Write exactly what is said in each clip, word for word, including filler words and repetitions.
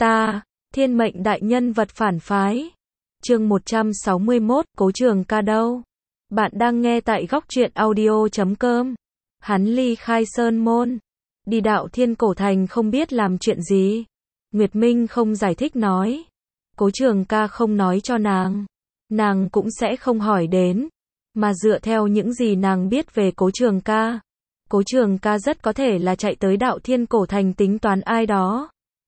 Ta, thiên mệnh đại nhân vật phản phái. Chương một trăm sáu mươi mốt, Cố Trường Ca đâu? Bạn đang nghe tại góc truyện audio chấm com. Hắn ly khai sơn môn, đi đạo thiên cổ thành không biết làm chuyện gì. Nguyệt Minh không giải thích nói. Cố Trường Ca không nói cho nàng. Nàng cũng sẽ không hỏi đến. Mà dựa theo những gì nàng biết về Cố Trường Ca, Cố Trường Ca rất có thể là chạy tới đạo thiên cổ thành tính toán ai đó.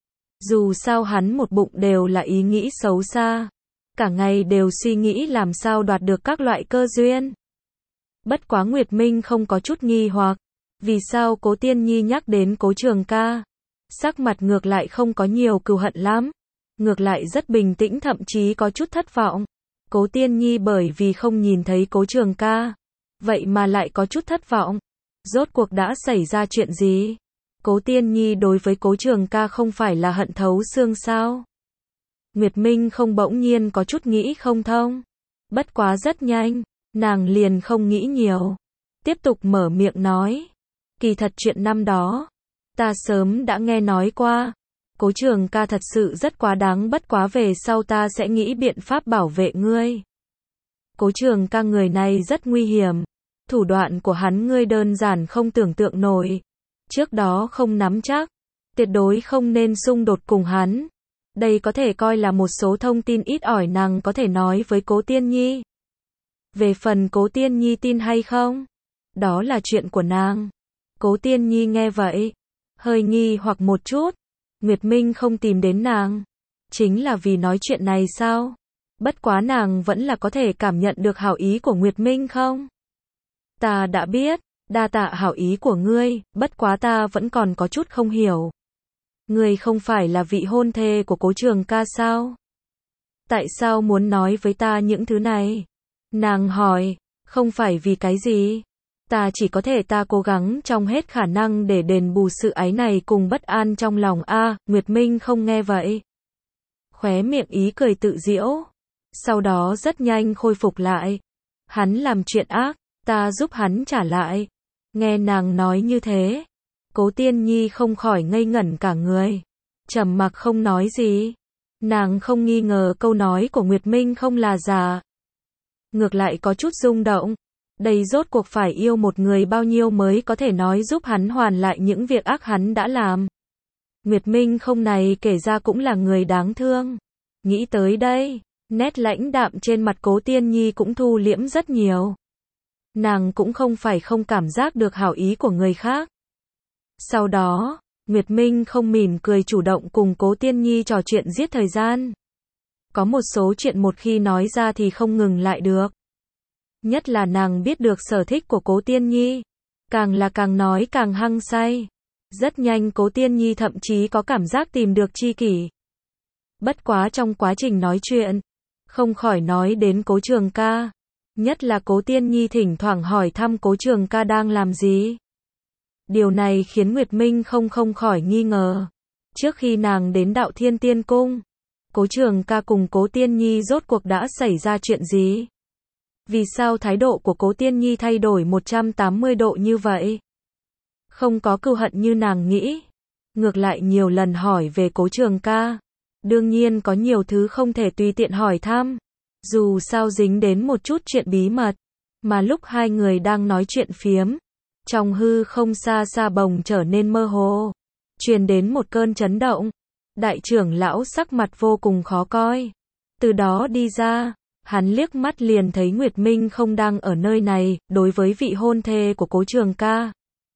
Dù sao hắn một bụng đều là ý nghĩ xấu xa. Cả ngày đều suy nghĩ làm sao đoạt được các loại cơ duyên. Bất quá Nguyệt Minh không có chút nghi hoặc. Vì sao Cố Tiên Nhi nhắc đến Cố Trường Ca? Sắc mặt ngược lại không có nhiều cừu hận lắm. Ngược lại rất bình tĩnh, thậm chí có chút thất vọng. Cố Tiên Nhi bởi vì không nhìn thấy Cố Trường Ca. Vậy mà lại có chút thất vọng. Rốt cuộc đã xảy ra chuyện gì? Cố Tiên Nhi đối với Cố Trường Ca không phải là hận thấu xương sao? Nguyệt Minh không bỗng nhiên có chút nghĩ không thông. Bất quá rất nhanh, nàng liền không nghĩ nhiều. Tiếp tục mở miệng nói. Kỳ thật chuyện năm đó, ta sớm đã nghe nói qua. Cố Trường Ca thật sự rất quá đáng, bất quá về sau ta sẽ nghĩ biện pháp bảo vệ ngươi. Cố Trường Ca người này rất nguy hiểm. Thủ đoạn của hắn ngươi đơn giản không tưởng tượng nổi. Trước đó không nắm chắc, tuyệt đối không nên xung đột cùng hắn. Đây có thể coi là một số thông tin ít ỏi nàng có thể nói với Cố Tiên Nhi. Về phần Cố Tiên Nhi tin hay không, đó là chuyện của nàng. Cố Tiên Nhi nghe vậy, hơi nghi hoặc một chút. Nguyệt Minh không tìm đến nàng, chính là vì nói chuyện này sao? Bất quá nàng vẫn là có thể cảm nhận được hảo ý của Nguyệt Minh không? Ta đã biết, đa tạ hảo ý của ngươi, bất quá ta vẫn còn có chút không hiểu. Ngươi không phải là vị hôn thê của Cố Trường Ca sao? Tại sao muốn nói với ta những thứ này? Nàng hỏi, không phải vì cái gì? Ta chỉ có thể ta cố gắng trong hết khả năng để đền bù sự áy này cùng bất an trong lòng a. À, Nguyệt Minh không nghe vậy. Khóe miệng ý cười tự giễu. Sau đó rất nhanh khôi phục lại. Hắn làm chuyện ác, ta giúp hắn trả lại. Nghe nàng nói như thế, Cố Tiên Nhi không khỏi ngây ngẩn cả người. Trầm mặc không nói gì. Nàng không nghi ngờ câu nói của Nguyệt Minh không là giả. Ngược lại có chút rung động. Đây rốt cuộc phải yêu một người bao nhiêu mới có thể nói giúp hắn hoàn lại những việc ác hắn đã làm. Nguyệt Minh không này kể ra cũng là người đáng thương. Nghĩ tới đây, nét lãnh đạm trên mặt Cố Tiên Nhi cũng thu liễm rất nhiều. Nàng cũng không phải không cảm giác được hảo ý của người khác. Sau đó, Nguyệt Minh không mỉm cười chủ động cùng Cố Tiên Nhi trò chuyện giết thời gian. Có một số chuyện một khi nói ra thì không ngừng lại được. Nhất là nàng biết được sở thích của Cố Tiên Nhi. Càng là càng nói càng hăng say. Rất nhanh Cố Tiên Nhi thậm chí có cảm giác tìm được tri kỷ. Bất quá trong quá trình nói chuyện, không khỏi nói đến Cố Trường Ca. Nhất là Cố Tiên Nhi thỉnh thoảng hỏi thăm Cố Trường Ca đang làm gì. Điều này khiến Nguyệt Minh không không khỏi nghi ngờ. Trước khi nàng đến Đạo Thiên Tiên Cung, Cố Trường Ca cùng Cố Tiên Nhi rốt cuộc đã xảy ra chuyện gì? Vì sao thái độ của Cố Tiên Nhi thay đổi một trăm tám mươi độ như vậy? Không có cừu hận như nàng nghĩ. Ngược lại nhiều lần hỏi về Cố Trường Ca. Đương nhiên có nhiều thứ không thể tùy tiện hỏi thăm. Dù sao dính đến một chút chuyện bí mật. Mà lúc hai người đang nói chuyện phiếm, trong hư không xa xa bồng trở nên mơ hồ. Truyền đến một cơn chấn động. Đại trưởng lão sắc mặt vô cùng khó coi. Từ đó đi ra, hắn liếc mắt liền thấy Nguyệt Minh không đang ở nơi này. Đối với vị hôn thê của Cố Trường Ca,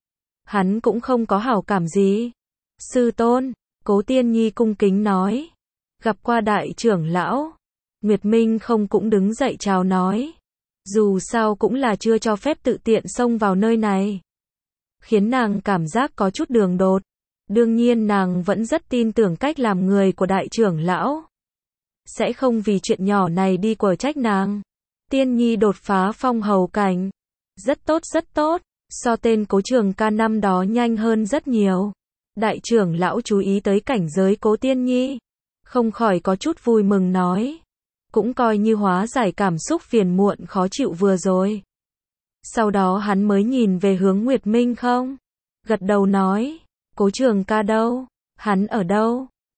hắn cũng không có hảo cảm gì. Sư tôn, Cố Tiên Nhi cung kính nói. Gặp qua đại trưởng lão. Nguyệt Minh không cũng đứng dậy chào nói. Dù sao cũng là chưa cho phép tự tiện xông vào nơi này. Khiến nàng cảm giác có chút đường đột. Đương nhiên nàng vẫn rất tin tưởng cách làm người của đại trưởng lão. Sẽ không vì chuyện nhỏ này đi quở trách nàng. Tiên Nhi đột phá phong hầu cảnh. Rất tốt rất tốt. So tên Cố Trường Ca năm đó nhanh hơn rất nhiều. Đại trưởng lão chú ý tới cảnh giới Cố Tiên Nhi. Không khỏi có chút vui mừng nói. Cũng coi như hóa giải cảm xúc phiền muộn khó chịu vừa rồi. Sau đó hắn mới nhìn về hướng Nguyệt Minh không. Gật đầu nói. Cố Trường Ca đâu? Hắn ở đâu?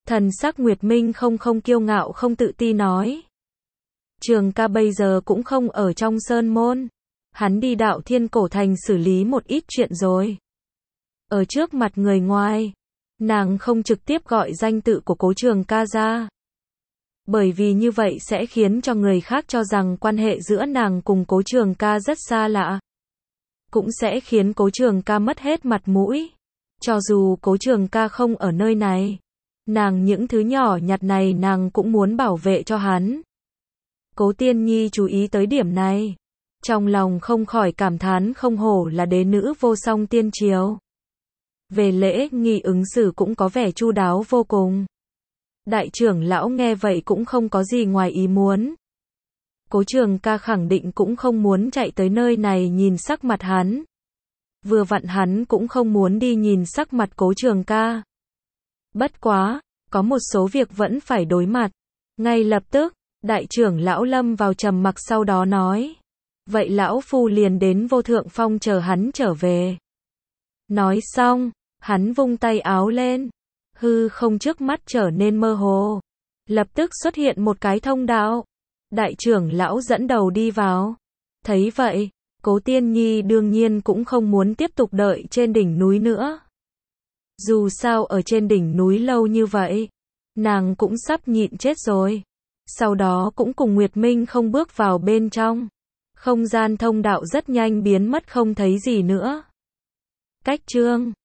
Thần sắc Nguyệt Minh không không kiêu ngạo không tự ti nói. Trường ca bây giờ cũng không ở trong sơn môn. Hắn đi Đạo Thiên Cổ Thành xử lý một ít chuyện rồi. Ở trước mặt người ngoài, nàng không trực tiếp gọi danh tự của Cố Trường ca ra. Bởi vì như vậy sẽ khiến cho người khác cho rằng quan hệ giữa nàng cùng Cố Trường ca rất xa lạ. Cũng sẽ khiến Cố Trường ca mất hết mặt mũi. Cho dù Cố Trường ca không ở nơi này, nàng những thứ nhỏ nhặt này nàng cũng muốn bảo vệ cho hắn. Cố Tiên Nhi chú ý tới điểm này. Trong lòng không khỏi cảm thán không hổ là đế nữ vô song tiên triều. Về lễ nghi ứng xử cũng có vẻ chu đáo vô cùng. Đại trưởng lão nghe vậy cũng không có gì ngoài ý muốn. Cố Trường ca khẳng định cũng không muốn chạy tới nơi này nhìn sắc mặt hắn. Vừa vặn hắn cũng không muốn đi nhìn sắc mặt Cố Trường ca. Bất quá, có một số việc vẫn phải đối mặt. Ngay lập tức, đại trưởng lão lâm vào trầm mặc sau đó nói. Vậy lão phu liền đến Vô Thượng Phong chờ hắn trở về. Nói xong, hắn vung tay áo lên. Hư không trước mắt trở nên mơ hồ. Lập tức xuất hiện một cái thông đạo. Đại trưởng lão dẫn đầu đi vào. Thấy vậy, Cố Tiên Nhi đương nhiên cũng không muốn tiếp tục đợi trên đỉnh núi nữa. Dù sao ở trên đỉnh núi lâu như vậy, nàng cũng sắp nhịn chết rồi. Sau đó cũng cùng Nguyệt Minh không bước vào bên trong. Không gian thông đạo rất nhanh biến mất không thấy gì nữa. Cách chương